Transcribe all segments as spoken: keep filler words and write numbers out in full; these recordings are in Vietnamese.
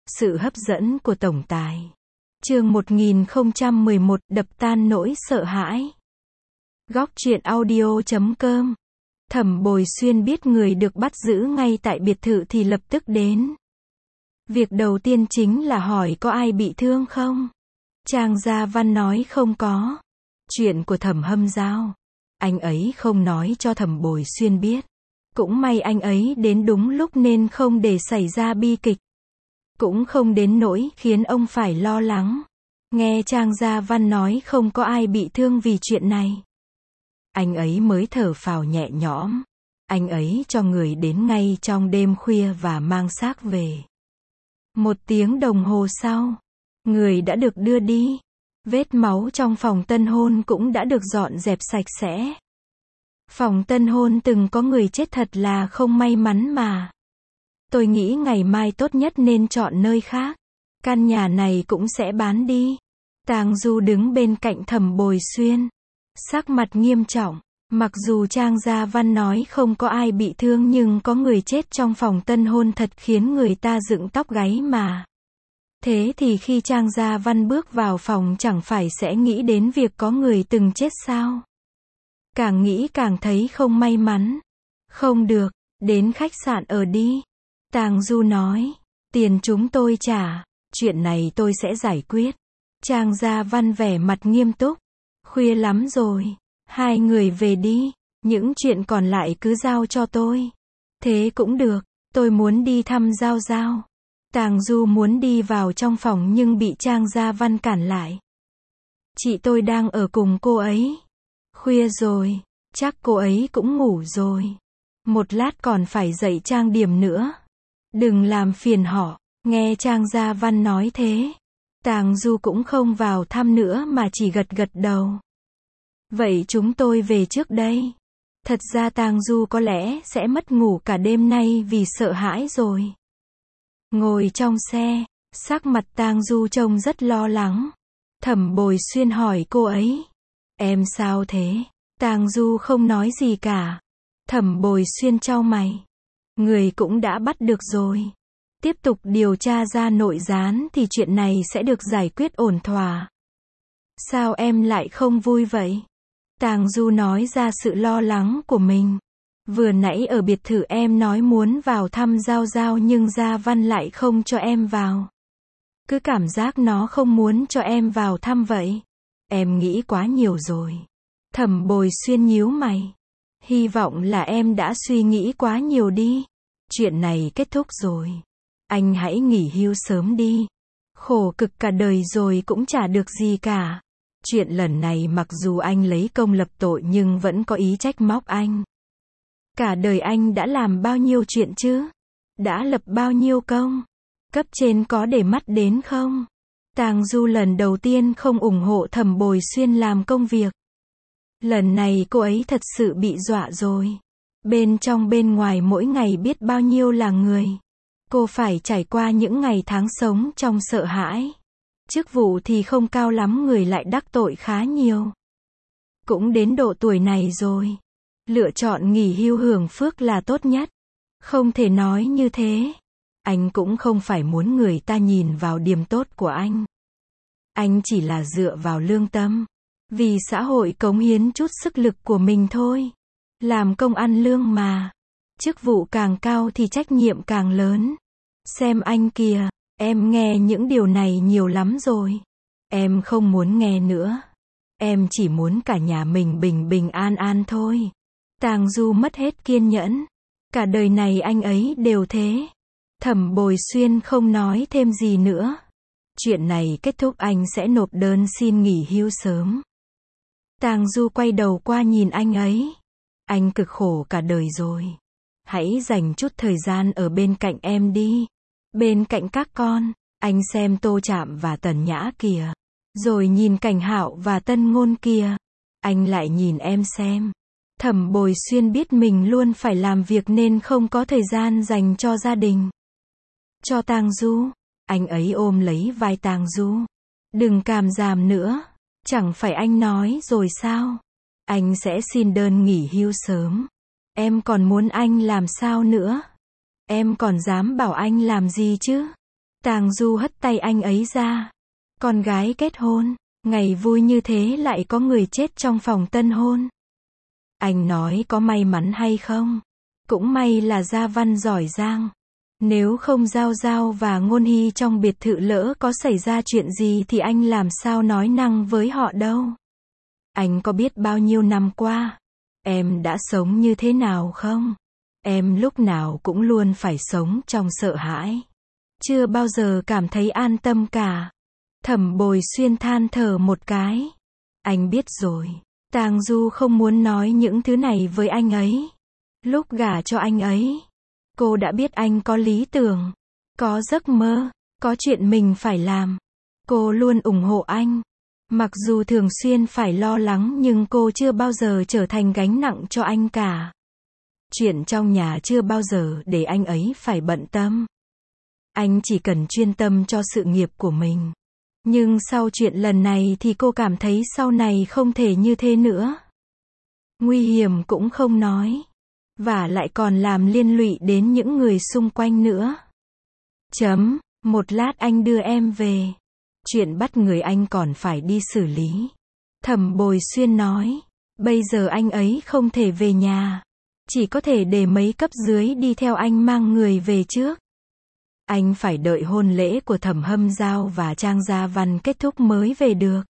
Sự hấp dẫn của tổng tài. Chương một nghìn không trăm mười một, đập tan nỗi sợ hãi. Góc truyện audio chấm com. Thẩm Bồi Xuyên biết người được bắt giữ ngay tại biệt thự thì lập tức đến. Việc đầu tiên chính là hỏi có ai bị thương không? Trang Gia Văn nói không có. Chuyện của Thẩm Hâm Giao, anh ấy không nói cho Thẩm Bồi Xuyên biết. Cũng may anh ấy đến đúng lúc nên không để xảy ra bi kịch. Cũng không đến nỗi khiến ông phải lo lắng. Nghe Trang Gia Văn nói không có ai bị thương vì chuyện này, anh ấy mới thở phào nhẹ nhõm. Anh ấy cho người đến ngay trong đêm khuya và mang xác về. Một tiếng đồng hồ sau, người đã được đưa đi. Vết máu trong phòng tân hôn cũng đã được dọn dẹp sạch sẽ. Phòng tân hôn từng có người chết thật là không may mắn mà. Tôi nghĩ ngày mai tốt nhất nên chọn nơi khác. Căn nhà này cũng sẽ bán đi. Tang Du đứng bên cạnh Thẩm Bồi Xuyên, sắc mặt nghiêm trọng. Mặc dù Trang Gia Văn nói không có ai bị thương nhưng có người chết trong phòng tân hôn thật khiến người ta dựng tóc gáy mà. Thế thì khi Trang Gia Văn bước vào phòng chẳng phải sẽ nghĩ đến việc có người từng chết sao? Càng nghĩ càng thấy không may mắn. Không được, đến khách sạn ở đi. Tang Du nói, tiền chúng tôi trả, chuyện này tôi sẽ giải quyết. Trang Gia Văn vẻ mặt nghiêm túc. Khuya lắm rồi, hai người về đi, những chuyện còn lại cứ giao cho tôi. Thế cũng được, tôi muốn đi thăm Giao Giao. Tang Du muốn đi vào trong phòng nhưng bị Trang Gia Văn cản lại. Chị tôi đang ở cùng cô ấy. Khuya rồi, chắc cô ấy cũng ngủ rồi. Một lát còn phải dậy trang điểm nữa. Đừng làm phiền họ. Nghe Trang Gia Văn nói thế, Tang Du cũng không vào thăm nữa mà chỉ gật gật đầu. Vậy chúng tôi về trước đây. Thật ra Tang Du có lẽ sẽ mất ngủ cả đêm nay vì sợ hãi rồi. Ngồi trong xe, sắc mặt Tang Du trông rất lo lắng. Thẩm Bồi Xuyên hỏi cô ấy, em sao thế? Tang Du không nói gì cả. Thẩm Bồi Xuyên chau mày. Người cũng đã bắt được rồi. Tiếp tục điều tra ra nội gián thì chuyện này sẽ được giải quyết ổn thỏa. Sao em lại không vui vậy? Tang Du nói ra sự lo lắng của mình. Vừa nãy ở biệt thự em nói muốn vào thăm Giao Giao nhưng Gia Văn lại không cho em vào. Cứ cảm giác nó không muốn cho em vào thăm vậy. Em nghĩ quá nhiều rồi. Thẩm Bồi Xuyên nhíu mày. Hy vọng là em đã suy nghĩ quá nhiều đi. Chuyện này kết thúc rồi. Anh hãy nghỉ hưu sớm đi. Khổ cực cả đời rồi cũng chả được gì cả. Chuyện lần này mặc dù anh lấy công lập tội nhưng vẫn có ý trách móc anh. Cả đời anh đã làm bao nhiêu chuyện chứ? Đã lập bao nhiêu công? Cấp trên có để mắt đến không? Tang Du lần đầu tiên không ủng hộ Thẩm Bồi Xuyên làm công việc. Lần này cô ấy thật sự bị dọa rồi. Bên trong bên ngoài mỗi ngày biết bao nhiêu là người. Cô phải trải qua những ngày tháng sống trong sợ hãi. Chức vụ thì không cao lắm người lại đắc tội khá nhiều. Cũng đến độ tuổi này rồi. Lựa chọn nghỉ hưu hưởng phước là tốt nhất. Không thể nói như thế. Anh cũng không phải muốn người ta nhìn vào điểm tốt của anh. Anh chỉ là dựa vào lương tâm. Vì xã hội cống hiến chút sức lực của mình thôi. Làm công ăn lương mà. Chức vụ càng cao thì trách nhiệm càng lớn. Xem anh kìa, em nghe những điều này nhiều lắm rồi. Em không muốn nghe nữa. Em chỉ muốn cả nhà mình bình bình an an thôi. Tang Du mất hết kiên nhẫn. Cả đời này anh ấy đều thế. Thẩm Bồi Xuyên không nói thêm gì nữa. Chuyện này kết thúc anh sẽ nộp đơn xin nghỉ hưu sớm. Tang Du quay đầu qua nhìn anh ấy. Anh cực khổ cả đời rồi. Hãy dành chút thời gian ở bên cạnh em đi. Bên cạnh các con. Anh xem Tô Trạm và Tần Nhã kìa. Rồi nhìn Cảnh Hạo và Tân Ngôn kìa. Anh lại nhìn em xem. Thẩm Bồi Xuyên biết mình luôn phải làm việc nên không có thời gian dành cho gia đình. Cho Tang Du. Anh ấy ôm lấy vai Tang Du. Đừng càm ràm nữa. Chẳng phải anh nói rồi sao? Anh sẽ xin đơn nghỉ hưu sớm. Em còn muốn anh làm sao nữa? Em còn dám bảo anh làm gì chứ? Tang Du hất tay anh ấy ra. Con gái kết hôn, ngày vui như thế lại có người chết trong phòng tân hôn. Anh nói có may mắn hay không? Cũng may là Gia Văn giỏi giang. Nếu không Giao Giao và Ngôn Hy trong biệt thự lỡ có xảy ra chuyện gì thì anh làm sao nói năng với họ đâu. Anh có biết bao nhiêu năm qua, em đã sống như thế nào không? Em lúc nào cũng luôn phải sống trong sợ hãi. Chưa bao giờ cảm thấy an tâm cả. Thẩm Bồi Xuyên than thở một cái. Anh biết rồi. Tang Du không muốn nói những thứ này với anh ấy. Lúc gả cho anh ấy, cô đã biết anh có lý tưởng, có giấc mơ, có chuyện mình phải làm. Cô luôn ủng hộ anh. Mặc dù thường xuyên phải lo lắng nhưng cô chưa bao giờ trở thành gánh nặng cho anh cả. Chuyện trong nhà chưa bao giờ để anh ấy phải bận tâm. Anh chỉ cần chuyên tâm cho sự nghiệp của mình. Nhưng sau chuyện lần này thì cô cảm thấy sau này không thể như thế nữa. Nguy hiểm cũng không nói. Và lại còn làm liên lụy đến những người xung quanh nữa. Chấm, một lát anh đưa em về. Chuyện bắt người anh còn phải đi xử lý. Thẩm Bồi Xuyên nói. Bây giờ anh ấy không thể về nhà. Chỉ có thể để mấy cấp dưới đi theo anh mang người về trước. Anh phải đợi hôn lễ của Thẩm Hâm Giao và Trang Gia Văn kết thúc mới về được.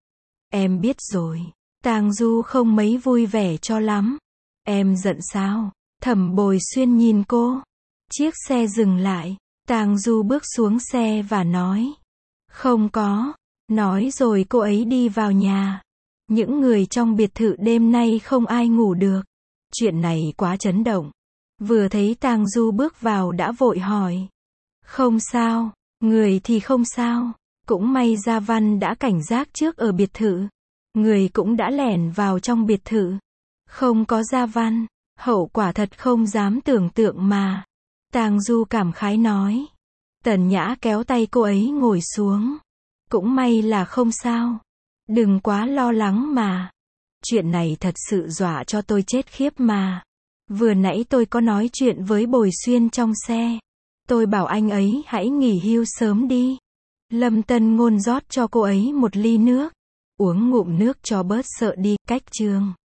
Em biết rồi. Tang Du không mấy vui vẻ cho lắm. Em giận sao? Thẩm Bồi Xuyên nhìn cô. Chiếc xe dừng lại. Tang Du bước xuống xe và nói. Không có. Nói rồi cô ấy đi vào nhà. Những người trong biệt thự đêm nay không ai ngủ được. Chuyện này quá chấn động. Vừa thấy Tang Du bước vào đã vội hỏi. Không sao. Người thì không sao. Cũng may Gia Văn đã cảnh giác trước ở biệt thự. Người cũng đã lẻn vào trong biệt thự. Không có Gia Văn, hậu quả thật không dám tưởng tượng mà. Tang Du cảm khái nói. Tần Nhã kéo tay cô ấy ngồi xuống. Cũng may là không sao. Đừng quá lo lắng mà. Chuyện này thật sự dọa cho tôi chết khiếp mà. Vừa nãy tôi có nói chuyện với Bồi Xuyên trong xe. Tôi bảo anh ấy hãy nghỉ hưu sớm đi. Lâm Tân Ngôn rót cho cô ấy một ly nước. Uống ngụm nước cho bớt sợ đi. Cách chương